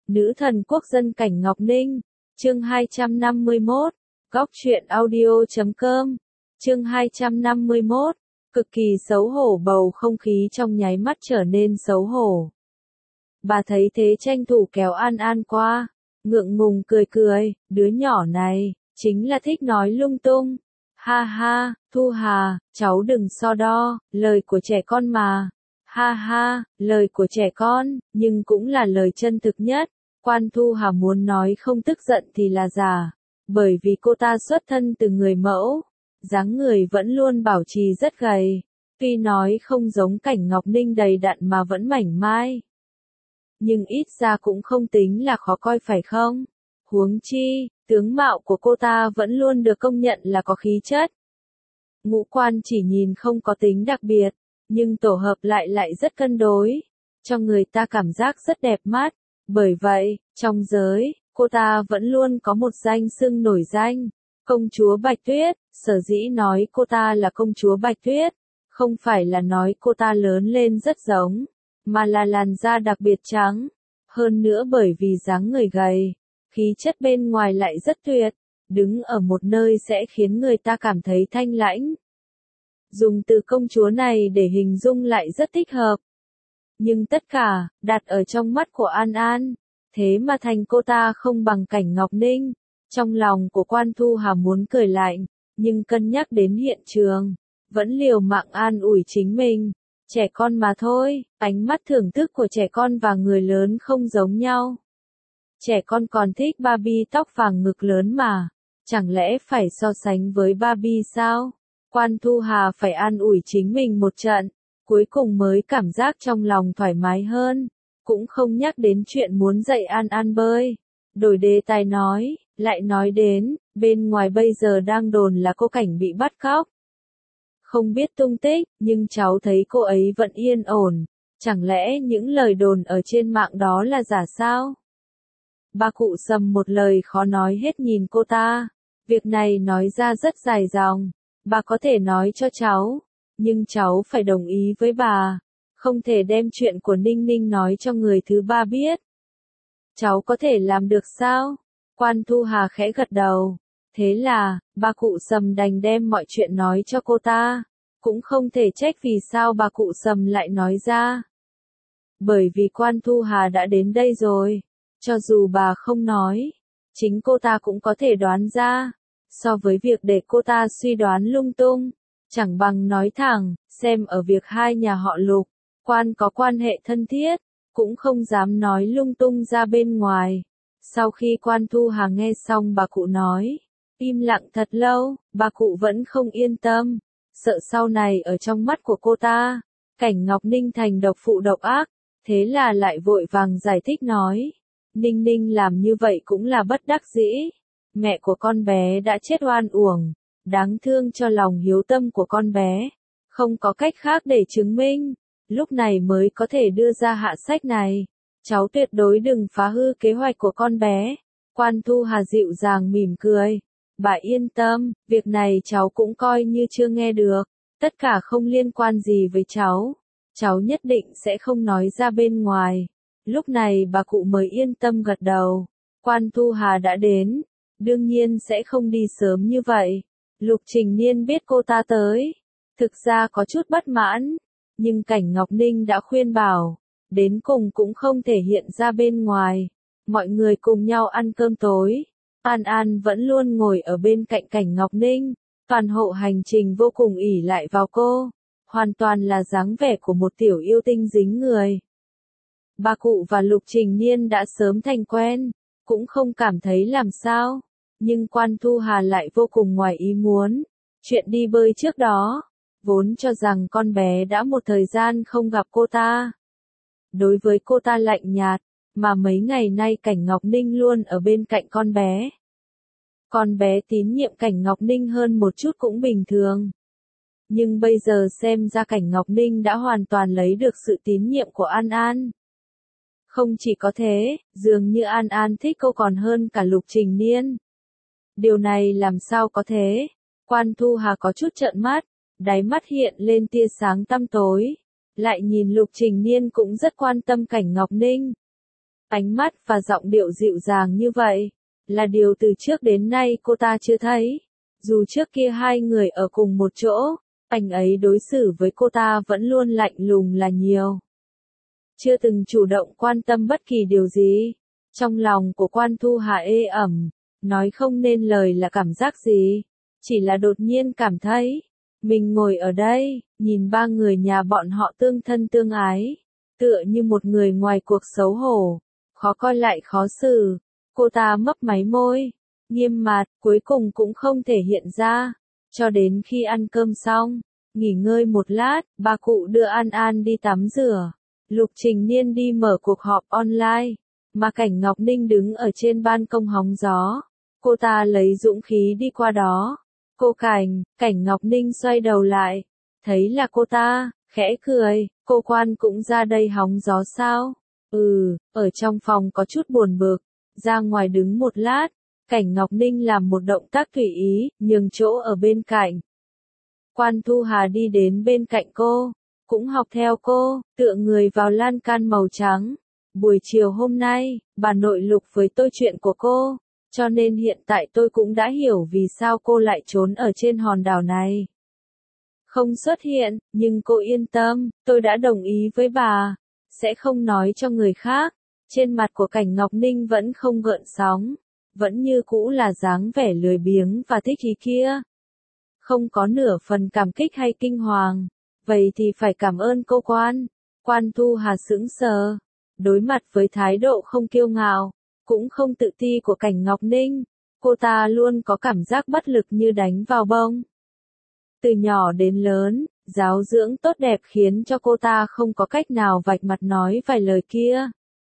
Nữ thần quốc dân Cảnh Ngọc Ninh, chương 251, góc truyện audio.com, chương 251, cực kỳ xấu hổ, bầu không khí trong nháy mắt trở nên xấu hổ. Bà thấy thế tranh thủ kéo An An qua, ngượng ngùng cười cười, đứa nhỏ này, chính là thích nói lung tung. Ha ha, Thu Hà, cháu đừng so đo, lời của trẻ con mà. Ha ha, lời của trẻ con, nhưng cũng là lời chân thực nhất. Quan Thu Hà muốn nói không tức giận thì là giả, bởi vì cô ta xuất thân từ người mẫu, dáng người vẫn luôn bảo trì rất gầy, tuy nói không giống Cảnh Ngọc Ninh đầy đặn mà vẫn mảnh mai. Nhưng ít ra cũng không tính là khó coi phải không? Huống chi, tướng mạo của cô ta vẫn luôn được công nhận là có khí chất. Ngũ quan chỉ nhìn không có tính đặc biệt, nhưng tổ hợp lại rất cân đối, cho người ta cảm giác rất đẹp mắt. Bởi vậy, trong giới, cô ta vẫn luôn có một danh xưng nổi danh, công chúa Bạch Tuyết. Sở dĩ nói cô ta là công chúa Bạch Tuyết, không phải là nói cô ta lớn lên rất giống, mà là làn da đặc biệt trắng. Hơn nữa bởi vì dáng người gầy, khí chất bên ngoài lại rất tuyệt, đứng ở một nơi sẽ khiến người ta cảm thấy thanh lãnh. Dùng từ công chúa này để hình dung lại rất thích hợp. Nhưng tất cả, đặt ở trong mắt của An An, thế mà thành cô ta không bằng Cảnh Ngọc Ninh. Trong lòng của Quan Thu Hà muốn cười lạnh, nhưng cân nhắc đến hiện trường, vẫn liều mạng an ủi chính mình. Trẻ con mà thôi, ánh mắt thưởng thức của trẻ con và người lớn không giống nhau. Trẻ con còn thích Barbie tóc vàng ngực lớn mà, chẳng lẽ phải so sánh với Barbie sao? Quan Thu Hà phải an ủi chính mình một trận, cuối cùng mới cảm giác trong lòng thoải mái hơn, cũng không nhắc đến chuyện muốn dạy An An bơi. Đổi đề tài nói, lại nói đến, bên ngoài bây giờ đang đồn là cô Cảnh bị bắt cóc. Không biết tung tích, nhưng cháu thấy cô ấy vẫn yên ổn, chẳng lẽ những lời đồn ở trên mạng đó là giả sao? Bà cụ Sầm một lời khó nói hết nhìn cô ta, việc này nói ra rất dài dòng, bà có thể nói cho cháu, nhưng cháu phải đồng ý với bà, không thể đem chuyện của Ninh Ninh nói cho người thứ ba biết. Cháu có thể làm được sao? Quan Thu Hà khẽ gật đầu. Thế là, bà cụ Sầm đành đem mọi chuyện nói cho cô ta, cũng không thể trách vì sao bà cụ Sầm lại nói ra. Bởi vì Quan Thu Hà đã đến đây rồi, cho dù bà không nói, chính cô ta cũng có thể đoán ra, so với việc để cô ta suy đoán lung tung, chẳng bằng nói thẳng, xem ở việc hai nhà họ Lục, Quan có quan hệ thân thiết, cũng không dám nói lung tung ra bên ngoài. Sau khi Quan Thu Hà nghe xong bà cụ nói, im lặng thật lâu, bà cụ vẫn không yên tâm, sợ sau này ở trong mắt của cô ta, Cảnh Ngọc Ninh thành độc phụ độc ác, thế là lại vội vàng giải thích nói, Ninh Ninh làm như vậy cũng là bất đắc dĩ, mẹ của con bé đã chết oan uổng, đáng thương cho lòng hiếu tâm của con bé, không có cách khác để chứng minh, lúc này mới có thể đưa ra hạ sách này. Cháu tuyệt đối đừng phá hư kế hoạch của con bé. Quan Thu Hà dịu dàng mỉm cười. Bà yên tâm, việc này cháu cũng coi như chưa nghe được. Tất cả không liên quan gì với cháu. Cháu nhất định sẽ không nói ra bên ngoài. Lúc này bà cụ mới yên tâm gật đầu. Quan Thu Hà đã đến. Đương nhiên sẽ không đi sớm như vậy. Lục Trình Niên biết cô ta tới. Thực ra có chút bất mãn. Nhưng Cảnh Ngọc Ninh đã khuyên bảo. Đến cùng cũng không thể hiện ra bên ngoài. Mọi người cùng nhau ăn cơm tối. An An vẫn luôn ngồi ở bên cạnh Cảnh Ngọc Ninh. Toàn hộ hành trình vô cùng ỷ lại vào cô. Hoàn toàn là dáng vẻ của một tiểu yêu tinh dính người. Bà cụ và Lục Trình Niên đã sớm thành quen. Cũng không cảm thấy làm sao. Nhưng Quan Thu Hà lại vô cùng ngoài ý muốn. Chuyện đi bơi trước đó. Vốn cho rằng con bé đã một thời gian không gặp cô ta. Đối với cô ta lạnh nhạt, mà mấy ngày nay Cảnh Ngọc Ninh luôn ở bên cạnh con bé. Con bé tín nhiệm Cảnh Ngọc Ninh hơn một chút cũng bình thường. Nhưng bây giờ xem ra Cảnh Ngọc Ninh đã hoàn toàn lấy được sự tín nhiệm của An An. Không chỉ có thế, dường như An An thích cô còn hơn cả Lục Trình Niên. Điều này làm sao có thế? Quan Thu Hà có chút trợn mắt, đáy mắt hiện lên tia sáng tăm tối. Lại nhìn Lục Trình Niên cũng rất quan tâm Cảnh Ngọc Ninh. Ánh mắt và giọng điệu dịu dàng như vậy, là điều từ trước đến nay cô ta chưa thấy. Dù trước kia hai người ở cùng một chỗ, anh ấy đối xử với cô ta vẫn luôn lạnh lùng là nhiều. Chưa từng chủ động quan tâm bất kỳ điều gì. Trong lòng của Quan Thu Hà ê ẩm, nói không nên lời là cảm giác gì. Chỉ là đột nhiên cảm thấy, mình ngồi ở đây, nhìn ba người nhà bọn họ tương thân tương ái, tựa như một người ngoài cuộc xấu hổ, khó coi lại khó xử. Cô ta mấp máy môi, nghiêm mặt, cuối cùng cũng không thể hiện ra. Cho đến khi ăn cơm xong, nghỉ ngơi một lát, bà cụ đưa An An đi tắm rửa. Lục Trình Niên đi mở cuộc họp online, mà Cảnh Ngọc Ninh đứng ở trên ban công hóng gió. Cô ta lấy dũng khí đi qua đó. Cô Cảnh Ngọc Ninh xoay đầu lại, thấy là cô ta, khẽ cười, cô Quan cũng ra đây hóng gió sao? Ở trong phòng có chút buồn bực, ra ngoài đứng một lát. Cảnh Ngọc Ninh làm một động tác tùy ý, nhường chỗ ở bên cạnh. Quan Thu Hà đi đến bên cạnh cô, cũng học theo cô, tựa người vào lan can màu trắng. Buổi chiều hôm nay, bà nội Lục với tôi chuyện của cô, cho nên hiện tại tôi cũng đã hiểu vì sao cô lại trốn ở trên hòn đảo này. Không xuất hiện, nhưng cô yên tâm, tôi đã đồng ý với bà, sẽ không nói cho người khác. Trên mặt của Cảnh Ngọc Ninh vẫn không gợn sóng, vẫn như cũ là dáng vẻ lười biếng và thích ý kia. Không có nửa phần cảm kích hay kinh hoàng, vậy thì phải cảm ơn cô Quan. Quan Thu Hà sững sờ, đối mặt với thái độ không kiêu ngạo, cũng không tự ti của Cảnh Ngọc Ninh, cô ta luôn có cảm giác bất lực như đánh vào bông. Từ nhỏ đến lớn, giáo dưỡng tốt đẹp khiến cho cô ta không có cách nào vạch mặt nói vài lời kia.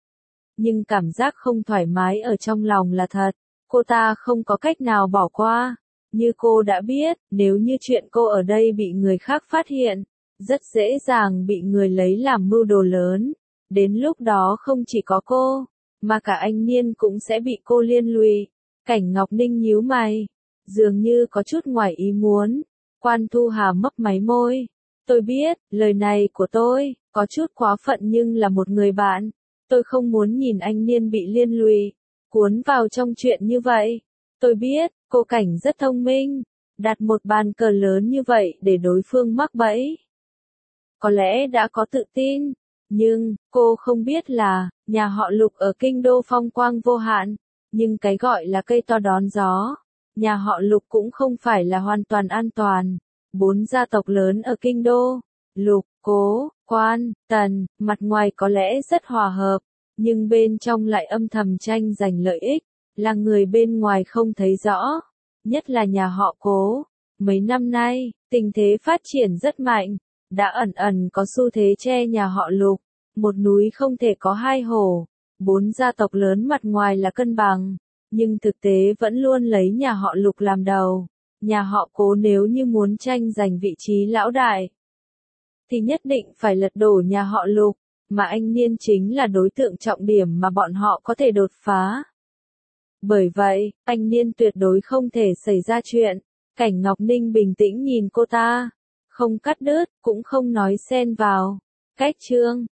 Nhưng cảm giác không thoải mái ở trong lòng là thật, cô ta không có cách nào bỏ qua. Như cô đã biết, nếu như chuyện cô ở đây bị người khác phát hiện, rất dễ dàng bị người lấy làm mưu đồ lớn. Đến lúc đó không chỉ có cô, mà cả anh Niên cũng sẽ bị cô liên lụy. Cảnh Ngọc Ninh nhíu mày, dường như có chút ngoài ý muốn. Quan Thu Hà mấp máy môi. Tôi biết, lời này của tôi, có chút quá phận nhưng là một người bạn. Tôi không muốn nhìn anh Niên bị liên lụy, cuốn vào trong chuyện như vậy. Tôi biết, cô Cảnh rất thông minh, đặt một bàn cờ lớn như vậy để đối phương mắc bẫy. Có lẽ đã có tự tin, nhưng, cô không biết là, nhà họ Lục ở kinh đô phong quang vô hạn, nhưng cái gọi là cây to đón gió, nhà họ Lục cũng không phải là hoàn toàn an toàn. 4 gia tộc lớn ở kinh đô, Lục, Cố, Quan, Tần, mặt ngoài có lẽ rất hòa hợp, nhưng bên trong lại âm thầm tranh giành lợi ích, là người bên ngoài không thấy rõ, nhất là nhà họ Cố. Mấy năm nay, tình thế phát triển rất mạnh, đã ẩn ẩn có xu thế che nhà họ Lục, một núi không thể có hai hổ. 4 gia tộc lớn mặt ngoài là cân bằng, nhưng thực tế vẫn luôn lấy nhà họ Lục làm đầu. Nhà họ Cố nếu như muốn tranh giành vị trí lão đại, thì nhất định phải lật đổ nhà họ Lục, mà anh Niên chính là đối tượng trọng điểm mà bọn họ có thể đột phá. Bởi vậy, anh Niên tuyệt đối không thể xảy ra chuyện. Cảnh Ngọc Ninh bình tĩnh nhìn cô ta, không cắt đứt, cũng không nói xen vào. Cách chương